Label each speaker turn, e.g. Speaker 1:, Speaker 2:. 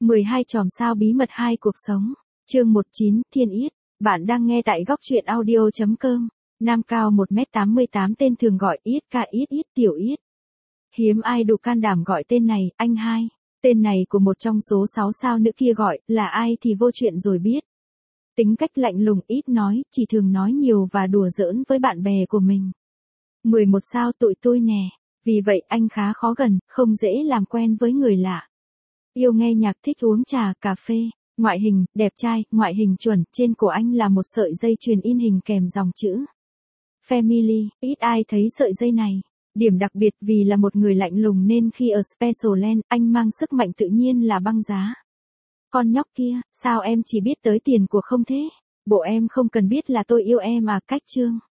Speaker 1: 12 chòm sao bí mật 2 cuộc sống. Chương 19, Thiên Yết. Bạn đang nghe tại góc truyện audio.com. Nam cao 1m88 tên thường gọi Yết ca Yết Yết tiểu Yết. Hiếm ai đủ can đảm gọi tên này, anh hai. Tên này của một trong số 6 sao nữ kia gọi, là ai thì vô chuyện rồi biết. Tính cách lạnh lùng ít nói, chỉ thường nói nhiều và đùa giỡn với bạn bè của mình. 11 sao tụi tôi nè. Vì vậy anh khá khó gần, không dễ làm quen với người lạ. Yêu nghe nhạc, thích uống trà, cà phê. Ngoại hình, đẹp trai, ngoại hình chuẩn, trên cổ anh là một sợi dây chuyền in hình kèm dòng chữ Family, ít ai thấy sợi dây này. Điểm đặc biệt vì là một người lạnh lùng nên khi ở Special Land, anh mang sức mạnh tự nhiên là băng giá. Con nhóc kia, sao em chỉ biết tới tiền của không thế? Bộ em không cần biết là tôi yêu em à, cách chương.